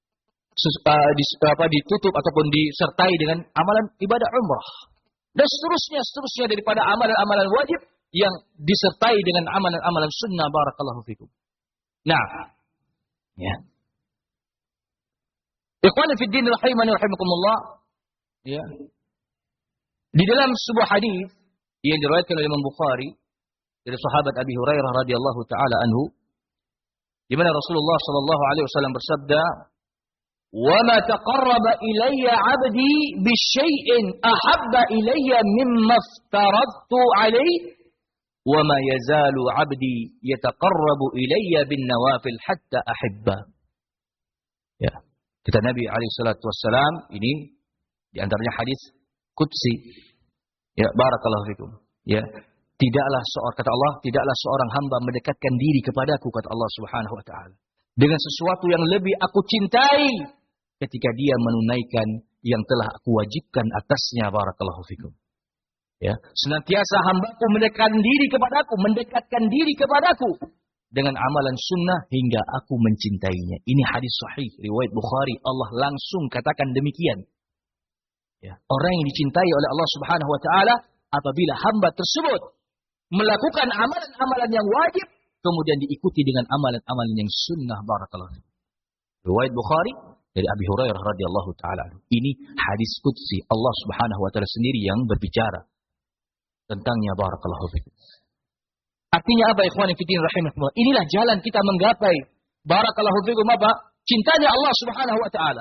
uh, di apa, ditutup ataupun disertai dengan amalan ibadah umrah. Dan seterusnya, seterusnya daripada amalan-amalan wajib yang disertai dengan amalan-amalan sunnah. Barakallahu fikum. Nah, ya. Ikhwan fi din rahimani rahimakumullah, ya. Di dalam sebuah hadis yang diriwayatkan oleh Imam Bukhari dari sahabat Abi Hurairah radhiyallahu taala anhu, di mana Rasulullah sallallahu alaihi wasallam bersabda, "Wa ma taqarraba ilayya 'abdi bi syai'in ahabba ilayya mimma aftaradtu 'alaihi." Wa ma yazalu 'abdi yataqarrabu ilayya bin nawafil hatta ahibba. Ya, kata Nabi alaihi salatu wassalam, ini di antaranya hadis qudsi. Ya, barakallahu fikum. Ya, tidaklah seorang, kata Allah, tidaklah seorang hamba mendekatkan diri kepadaku, kata Allah Subhanahu wa taala, dengan sesuatu yang lebih aku cintai ketika dia menunaikan yang telah aku wajibkan atasnya. Barakallahu fikum. Ya, senantiasa hambaku mendekatkan diri kepadaku, mendekatkan diri kepadaku dengan amalan sunnah hingga aku mencintainya. Ini hadis sahih riwayat Bukhari. Allah langsung katakan demikian. Ya, orang yang dicintai oleh Allah Subhanahu wa taala apabila hamba tersebut melakukan amalan-amalan yang wajib kemudian diikuti dengan amalan-amalan yang sunnah. Barakallahu. Riwayat Bukhari dari Abi Hurairah radhiyallahu taala. Ini hadis qudsi, Allah Subhanahu wa taala sendiri yang berbicara tentangnya. Barakallahu fikum. Artinya apa, ikhwan fillah rahimakumullah? Inilah jalan kita menggapai barakallahu fikum apa? Cintanya Allah Subhanahu wa taala.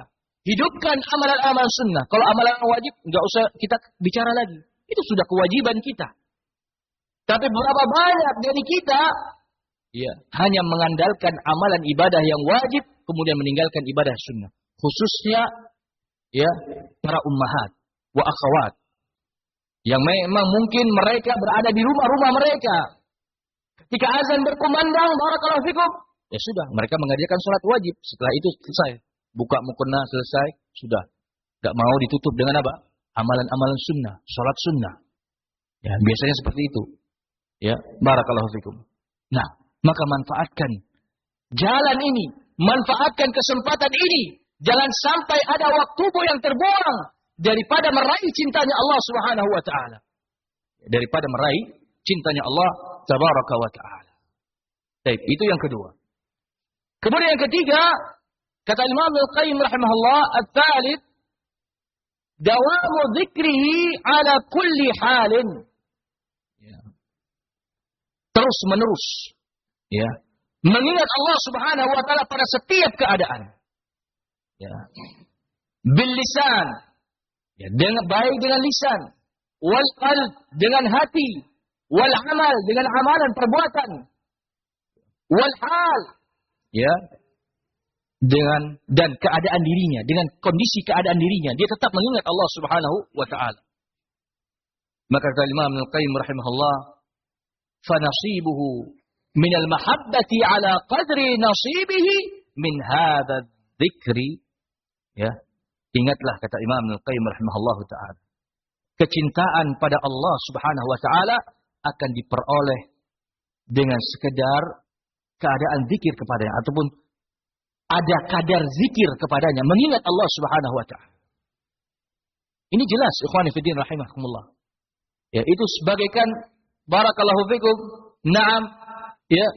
Hidupkan amalan-amalan sunnah. Kalau amalan wajib, nggak usah kita bicara lagi. Itu sudah kewajiban kita. Tapi berapa banyak dari kita ya, hanya mengandalkan amalan ibadah yang wajib, kemudian meninggalkan ibadah sunnah. Khususnya ya para ummahat wa akhwat. Yang memang mungkin mereka berada di rumah-rumah mereka. Ketika azan berkumandang, barakallahu fikum, ya sudah, mereka mengerjakan sholat wajib. Setelah itu selesai. Buka mukena selesai, sudah. Gak mau ditutup dengan apa? Amalan-amalan sunnah, sholat sunnah. Ya, biasanya seperti itu. Ya, barakallahu fikum. Nah, maka manfaatkan jalan ini, manfaatkan kesempatan ini. Jangan sampai ada waktumu yang terbuang daripada meraih cintanya Allah Subhanahu wa taala. Daripada meraih cintanya Allah Tabaraka wa taala. Baik, itu yang kedua. Kemudian yang ketiga, kata Imam Al-Qayyim rahimahullah, at-tsalits dawamu dzikrihi ala kulli halin. Ya. Terus menerus ya, mengingat Allah Subhanahu wa taala pada setiap keadaan. Ya. Bil lisan, ya, dengan baik dengan lisan, wal qalb dengan hati, wal amal dengan amalan perbuatan, wal hal ya, dengan dan keadaan dirinya, dengan kondisi keadaan dirinya, dia tetap mengingat Allah Subhanahu wa taala. Maka kata Imam Al-Qayyim rahimahullah, fa nasibuhu min al-mahabbati ala qadri nasibihi min hadha dzikri. Ya, ingatlah kata Imam Al-Qayyim rahimahullah taala, kecintaan pada Allah Subhanahu wa taala akan diperoleh dengan sekedar keadaan zikir kepadanya, ataupun ada kadar zikir kepadanya, mengingat Allah Subhanahu wa taala. Ini jelas, ikhwani fillah rahimakumullah. Ya, itu sebagaikan barakallahu fikum, na'am, ya,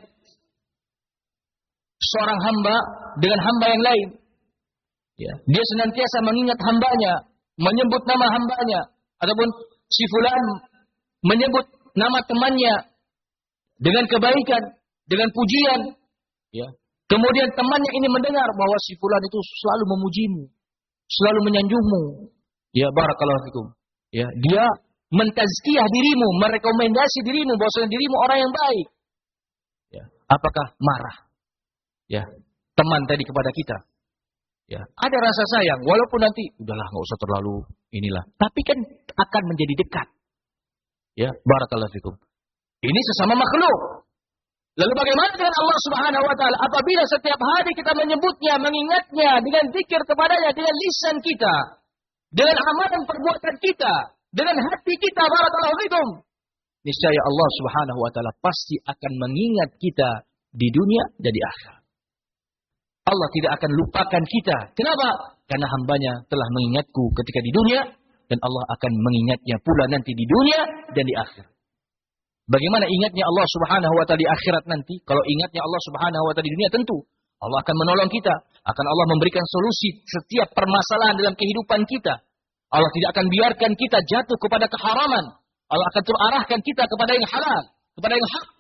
seorang hamba dengan hamba yang lain. Ya, dia senantiasa mengingat hambanya, menyebut nama hambanya, ataupun si fulan menyebut nama temannya dengan kebaikan, dengan pujian. Ya. Kemudian temannya ini mendengar bahwa si fulan itu selalu memujimu, selalu menyanjungmu. Ya, barakallahu fikum. Ya, dia mentazkiyah dirimu, merekomendasi dirimu bahwa dirimu orang yang baik. Ya, apakah marah? Ya, teman tadi kepada kita. Ya, ada rasa sayang, walaupun nanti udahlah nggak usah terlalu inilah, tapi kan akan menjadi dekat. Ya, barakallahu fikum. Ini sesama makhluk. Lalu bagaimana dengan Allah Subhanahu wa taala apabila setiap hari kita menyebutnya, mengingatnya dengan zikir kepadanya dengan lisan kita, dengan amalan perbuatan kita, dengan hati kita, barakallahu fikum. Niscaya Allah Subhanahu wa taala pasti akan mengingat kita di dunia dan di akhirat. Allah tidak akan lupakan kita. Kenapa? Karena hambanya telah mengingatku ketika di dunia, dan Allah akan mengingatnya pula nanti di dunia dan di akhirat. Bagaimana ingatnya Allah Subhanahu wa taala di akhirat nanti? Kalau ingatnya Allah Subhanahu wa taala di dunia, tentu Allah akan menolong kita, akan Allah memberikan solusi setiap permasalahan dalam kehidupan kita. Allah tidak akan biarkan kita jatuh kepada keharaman. Allah akan terarahkan kita kepada yang halal, kepada yang hak.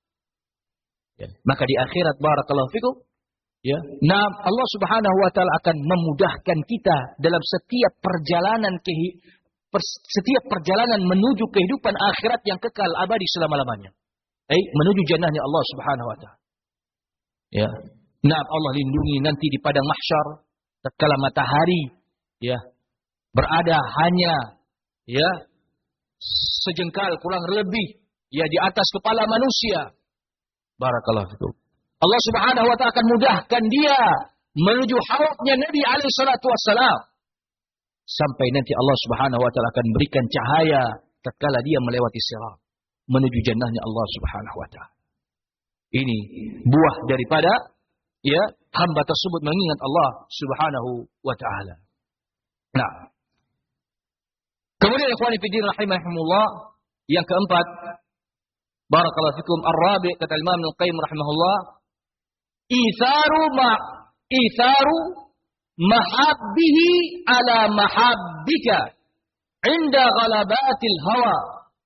Ya. Maka di akhirat, barakallahu fikum, ya, nah Allah Subhanahu wa taala akan memudahkan kita dalam setiap perjalanan kehidupan, setiap perjalanan menuju kehidupan akhirat yang kekal abadi selama-lamanya. Eh, menuju jannahnya Allah Subhanahu wa taala. Ya. Nah, Allah lindungi nanti di padang mahsyar tatkala matahari ya berada hanya ya sejengkal kurang lebih ya di atas kepala manusia. Barakallahu fikum. Allah Subhanahu wa taala akan mudahkan dia menuju haudnya Nabi alaihi salatu wassalam. Sampai nanti Allah Subhanahu wa taala akan berikan cahaya tatkala dia melewati sirat menuju jannahnya Allah Subhanahu wa taala. Ini buah daripada ya hamba tersebut mengingat Allah Subhanahu wa taala. Nah, kemudian ikhwani fillah rahimahumullah, yang keempat, barakallahu fikum, ar-rabi' kata Imam Al-Qayyim rahimahullah, itharu ma itharu mahabbihi ala mahabbika inda ghalabatil hawa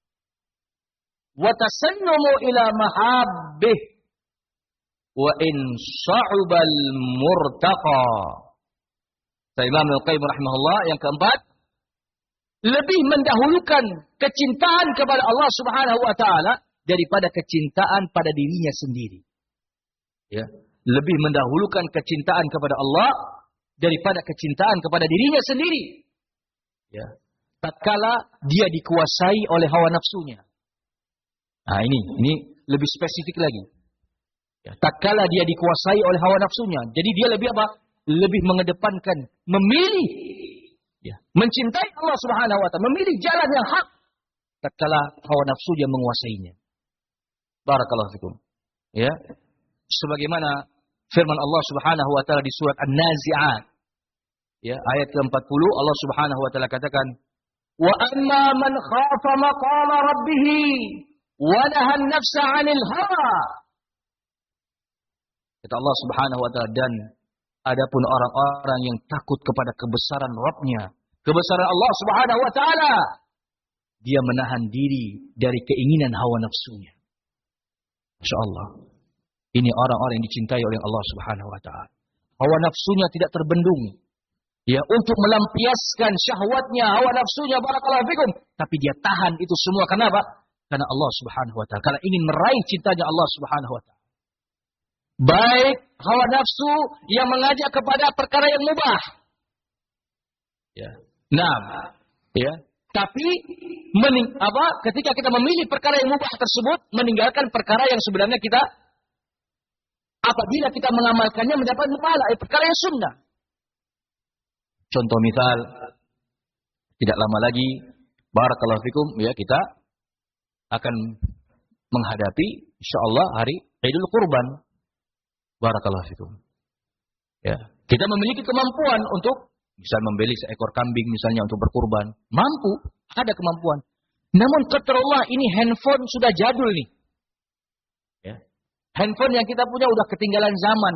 wa tasannumu ila mahabbih wa in sa'ubal murtaqa Kata Imam Al-Qayyim rahimahullah, yang keempat, lebih mendahulukan kecintaan kepada Allah Subhanahu wa taala daripada kecintaan pada dirinya sendiri. Ya, lebih mendahulukan kecintaan kepada Allah daripada kecintaan kepada dirinya sendiri. Ya, tatkala dia dikuasai oleh hawa nafsunya. Nah, ini ini lebih spesifik lagi. Ya, tatkala dia dikuasai oleh hawa nafsunya, jadi dia lebih apa? Lebih mengedepankan, memilih, ya, mencintai Allah Subhanahu wa taala, memilih jalan yang hak tatkala hawa nafsu dia menguasainya. Barakallahu fikum. Ya. Sebagaimana firman Allah Subhanahu wa taala di surat An-Nazi'at. Ya, ayat ke empat puluh Allah Subhanahu wa taala katakan, "Wa amma man khafa maqama rabbih wa naha an-nafsa 'anil hawa." Kata Allah Subhanahu wa taala, dan adapun orang-orang yang takut kepada kebesaran Rabb-Nya, kebesaran Allah Subhanahu wa taala, dia menahan diri dari keinginan hawa nafsunya. Masya Allah. Ini orang-orang yang dicintai oleh Allah Subhanahu wa taala. Hawa nafsunya tidak terbendung. Ya, untuk melampiaskan syahwatnya, hawa nafsunya, barakallahu fikum, tapi dia tahan itu semua. Kenapa? Karena Allah Subhanahu wa taala. Karena ingin meraih cintanya Allah Subhanahu wa taala. Baik hawa nafsu yang mengajak kepada perkara yang mubah. Ya. Nah, ya. Tapi mening, apa? Ketika kita memilih perkara yang mubah tersebut, meninggalkan perkara yang sebenarnya kita, apabila kita mengamalkannya mendapat pahala, eh, perkara yang sunnah. Contoh misal, tidak lama lagi, barakallahu fikum, ya, kita akan menghadapi insyaallah hari Idul Qurban. Barakallahu fikum. Ya, kita memiliki kemampuan untuk misal membeli seekor kambing misalnya untuk berkurban, mampu, ada kemampuan. Namun qadarullah, ini handphone sudah jadul nih. Ya. Handphone yang kita punya udah ketinggalan zaman.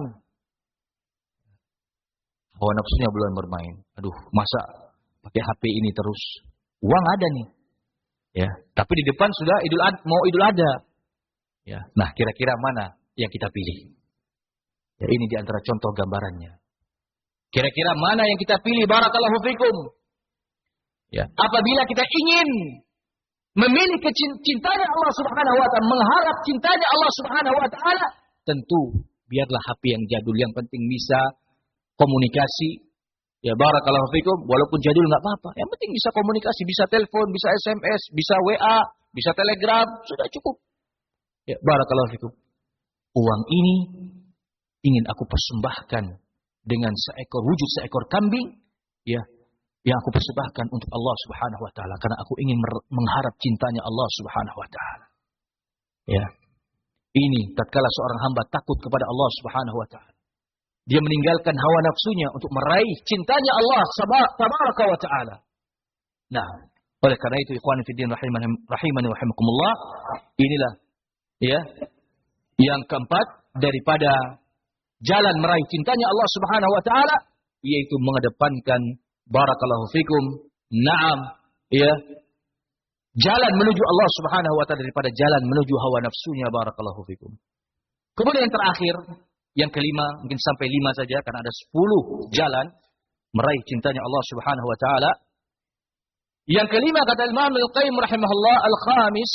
Hawa nafsunya belum bermain. Aduh, masa pakai H P ini terus? Uang ada nih. Ya, tapi di depan sudah Idul Ad, mau Idul Adha. Ya. Nah, kira-kira mana yang kita pilih? Ya, ini di antara contoh gambarannya. Kira-kira mana yang kita pilih? Barakallahu fikum. Ya, apabila kita ingin memilih cintanya Allah Subhanahu wa taala, mengharap cintanya Allah Subhanahu wa taala, tentu biarlah H P yang jadul, yang penting bisa komunikasi. Ya, barakallahu fikum, walaupun jadul enggak apa-apa. Yang penting bisa komunikasi, bisa telepon, bisa S M S, bisa W A, bisa telegram, sudah cukup. Ya, barakallahu fikum. Uang ini ingin aku persembahkan dengan seekor wujud seekor kambing, ya, yang aku persembahkan untuk Allah Subhanahu wa taala karena aku ingin mengharap cintanya Allah Subhanahu wa taala. Ya. Ini tatkala seorang hamba takut kepada Allah Subhanahu wa taala. Dia meninggalkan hawa nafsunya untuk meraih cintanya Allah tabaraka wa taala. Nah, oleh karena itu ikhwan fillah rahimani rahimani wa rahimakumullah, inilah ya yang keempat daripada jalan meraih cintanya Allah Subhanahu wa taala, yaitu mengedepankan barakallahu fikum, na'am, ya, jalan menuju Allah Subhanahu wa taala daripada jalan menuju hawa nafsunya, barakallahu fikum. Kemudian yang terakhir, yang kelima, mungkin sampai lima saja karena ada sepuluh jalan meraih cintanya Allah Subhanahu wa taala. Yang kelima kata Imam Al-Qayyim rahimahullah, al-khamis,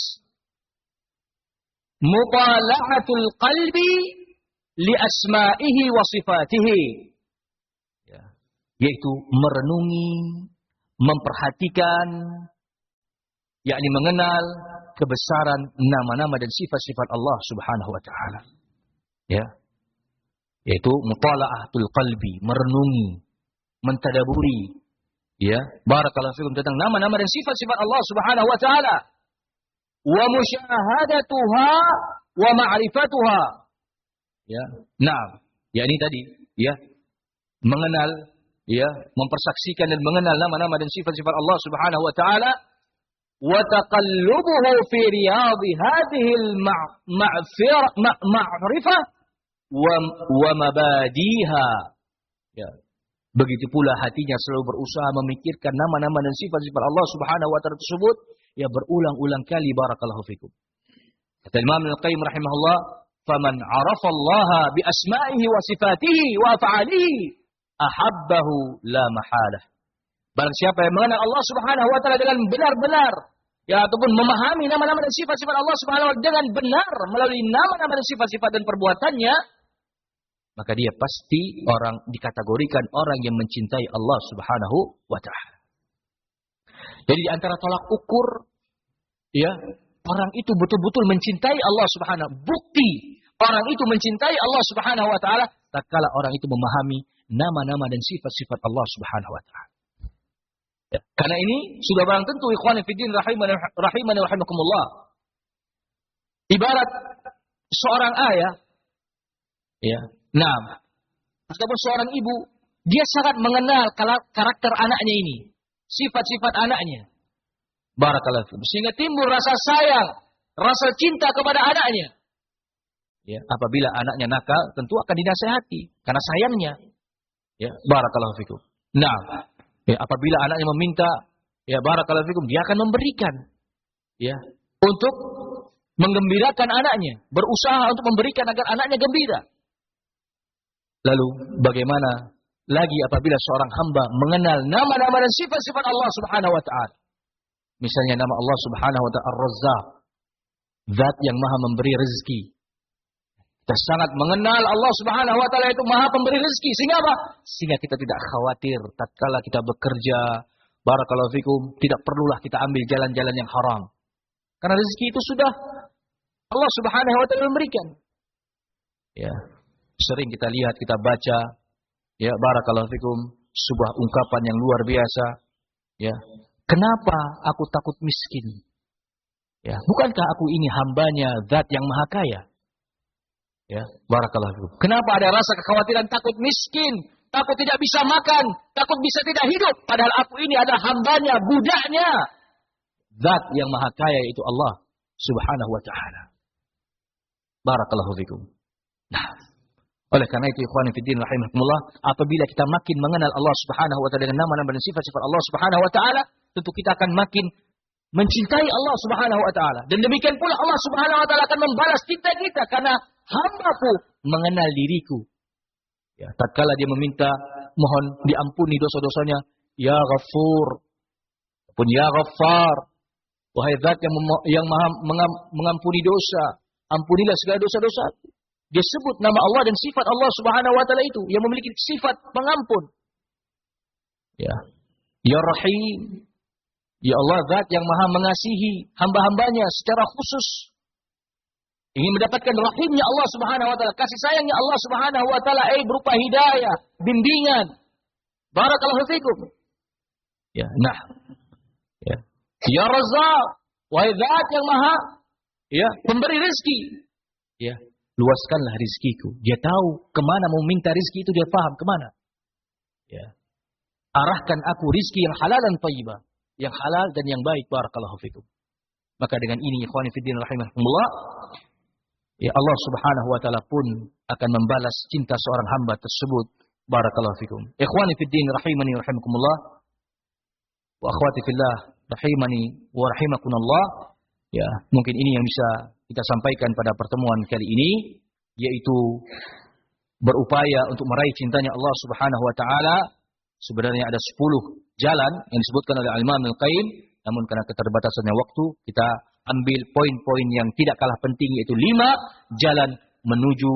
mutala'atul qalbi li asma'ihi wa sifatihi. Ya. Yaitu merenungi, memperhatikan, yakni mengenal kebesaran nama-nama dan sifat-sifat Allah Subhanahu wa taala. Ya. Yaitu mutala'atul qalbi, merenungi, mentadaburi, ya, barakallahu fikum, tentang nama-nama dan sifat-sifat Allah Subhanahu wa taala. Wa musyahadatuha wa ma'rifatuha. Ya, nah, ya ini tadi, ya, mengenal, ya, mempersaksikan dan mengenal nama-nama dan sifat-sifat Allah Subhanahu wa taala, wa taqallubuhu fi riyadhi hadhihi al-ma'rifah wa wa mabadiha. Ya. Begitu pula hatinya selalu berusaha memikirkan nama-nama dan sifat-sifat Allah Subhanahu wa taala tersebut, ya, berulang-ulang kali, barakallahu fikum. Kata Imam Al-Qayyim rahimahullah, faman 'arafa Allah bi asma'ihi wa sifatihi wa af'alihi ahabbahu la mahalah. Barang siapa yang mengenal Allah Subhanahu wa taala dengan benar-benar, ya, ataupun memahami nama-nama dan sifat-sifat Allah Subhanahu wa taala dengan benar melalui nama-nama dan sifat-sifat dan perbuatannya, maka dia pasti orang dikategorikan orang yang mencintai Allah Subhanahu wa taala. Jadi di antara tolak ukur, ya, orang itu betul-betul mencintai Allah Subhanahu. Bukti orang itu mencintai Allah Subhanahu wa taala tatkala orang itu memahami nama-nama dan sifat-sifat Allah Subhanahu wa taala. Ya, karena ini sudah barang tentu ikhwani fiddin rahimani rahimani rahimakumullah. Ibarat seorang ayah, ya, nah, ataupun seorang ibu, dia sangat mengenal karakter anaknya ini, sifat-sifat anaknya. Barakallahu fikum. Sehingga timbul rasa sayang, rasa cinta kepada anaknya. Ya, apabila anaknya nakal, tentu akan dinasihati karena sayangnya. Ya, barakallahu fikum. Nah, ya, apabila anaknya meminta, ya, barakallahu fikum, dia akan memberikan. Ya, untuk menggembirakan anaknya, berusaha untuk memberikan agar anaknya gembira. Lalu bagaimana lagi apabila seorang hamba mengenal nama-nama dan sifat-sifat Allah Subhanahu wa taala. Misalnya nama Allah Subhanahu wa taala Ar-Razzaq, zat yang maha memberi rezeki. Kita sangat mengenal Allah Subhanahu wa taala itu maha pemberi rezeki. Sehingga apa? Sehingga kita tidak khawatir tatkala kita bekerja, barakallahu fikum, tidak perlulah kita ambil jalan-jalan yang haram. Karena rezeki itu sudah Allah Subhanahu wa taala memberikan. Ya. Sering kita lihat, kita baca, ya, barakallahu fikum, sebuah ungkapan yang luar biasa, ya. Kenapa aku takut miskin? Ya, bukankah aku ini hambanya zat yang maha kaya? Ya, barakallahu fikum. Kenapa ada rasa kekhawatiran takut miskin, takut tidak bisa makan, takut bisa tidak hidup, padahal aku ini adalah hambanya, budaknya zat yang maha kaya, itu Allah Subhanahu wa taala. Barakallahu fikum. Nah, oleh karena itu ikhwani fiddin rahimakumullah, apabila kita makin mengenal Allah Subhanahu wa taala dengan nama-nama dan sifat-sifat Allah Subhanahu wa taala, tentu kita akan makin mencintai Allah Subhanahu wa taala. Dan demikian pula Allah Subhanahu wa taala akan membalas cinta kita karena hamba-Ku mengenal diriku. Ya, tatkala dia meminta mohon diampuni dosa-dosanya, ya Ghafur, pun ya Ghaffar, wahai zat yang yang maha mengampuni dosa, ampunilah segala dosa-dosaku. Dia sebut nama Allah dan sifat Allah Subhanahu wa taala itu yang memiliki sifat pengampun. Ya. Ya Rahim. Ya Allah, zat yang maha mengasihi hamba-hambanya secara khusus. Ingin mendapatkan rahimnya Allah Subhanahu wa taala, kasih sayangnya Allah Subhanahu wa taala, eh berupa hidayah, bimbingan. Barakallahu fikum. Ya, nah. Ya. Ya Razzaq, wahai zat yang maha, ya, pemberi rezeki. Ya. Luaskanlah rizkiku. Dia tahu kemana mau minta rizki itu, dia paham kemana. Ya. Arahkan aku rizki yang halal dan thayyibah, yang halal dan yang baik. Barakallahu fikum. Maka dengan ini ikhwani fiddin rahimakumullah, ya, Allah Subhanahu wa taala pun akan membalas cinta seorang hamba tersebut. Barakallahu fikum. Ikhwani fiddin rahimani rahimakumullah, wa akhwati fillah rahimani wa rahimakumullah. Ya, mungkin ini yang bisa kita sampaikan pada pertemuan kali ini, yaitu berupaya untuk meraih cintanya Allah Subhanahu wa taala. Sebenarnya ada sepuluh jalan yang disebutkan oleh Al-Imam Al-Qayyim, namun karena keterbatasannya waktu, kita ambil poin-poin yang tidak kalah penting, yaitu lima jalan menuju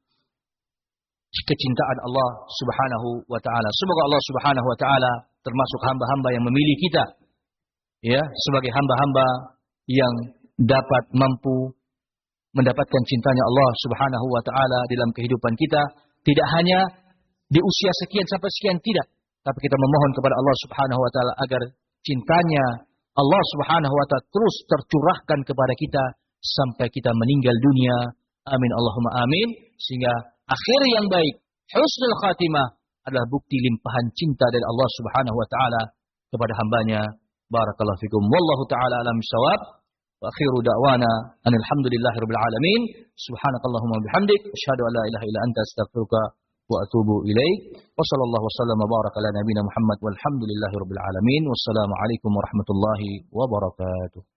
kecintaan Allah Subhanahu wa taala. Semoga Allah Subhanahu wa taala termasuk hamba-hamba yang memilih kita, ya, sebagai hamba-hamba yang dapat mampu mendapatkan cintanya Allah Subhanahu wa taala dalam kehidupan kita, tidak hanya di usia sekian sampai sekian, tidak, tapi kita memohon kepada Allah Subhanahu wa taala agar cintanya Allah Subhanahu wa taala terus tercurahkan kepada kita sampai kita meninggal dunia. Amin Allahumma amin. Sehingga akhir yang baik, husnul khatimah, adalah bukti limpahan cinta dari Allah Subhanahu wa taala kepada hambanya. Barakallahu fikum. Wallahu taala alam bisawab. Wa akhiru da'wana anil hamdulillahi rabbil alamin. Subhanakallahumma bihamdik asyhadu an la ilaha illa anta astaghfiruka wa atubu ilaik. Wa sallallahu wasallam wa baraka ala nabiyyina Muhammad walhamdulillahi rabbil alamin. Wassalamu alaikum warahmatullahi wabarakatuh.